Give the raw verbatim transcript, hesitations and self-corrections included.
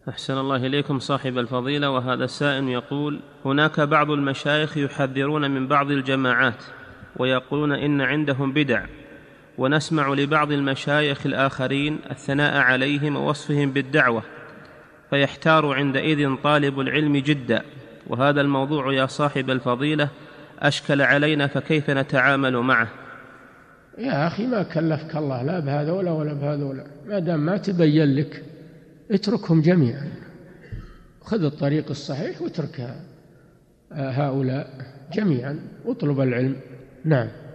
أحسن الله إليكم صاحب الفضيلة. وهذا السائل يقول: هناك بعض المشايخ يحذرون من بعض الجماعات ويقولون إن عندهم بدع، ونسمع لبعض المشايخ الآخرين الثناء عليهم ووصفهم بالدعوة، فيحتار عندئذ طالب العلم جدا. وهذا الموضوع يا صاحب الفضيلة أشكل علينا، فكيف نتعامل معه؟ يا أخي ما كلفك الله لا بهذا ولا ولا بهذا ولا، ما دام ما تبين لك اتركهم جميعا، خذ الطريق الصحيح واترك هؤلاء جميعا واطلب العلم. نعم.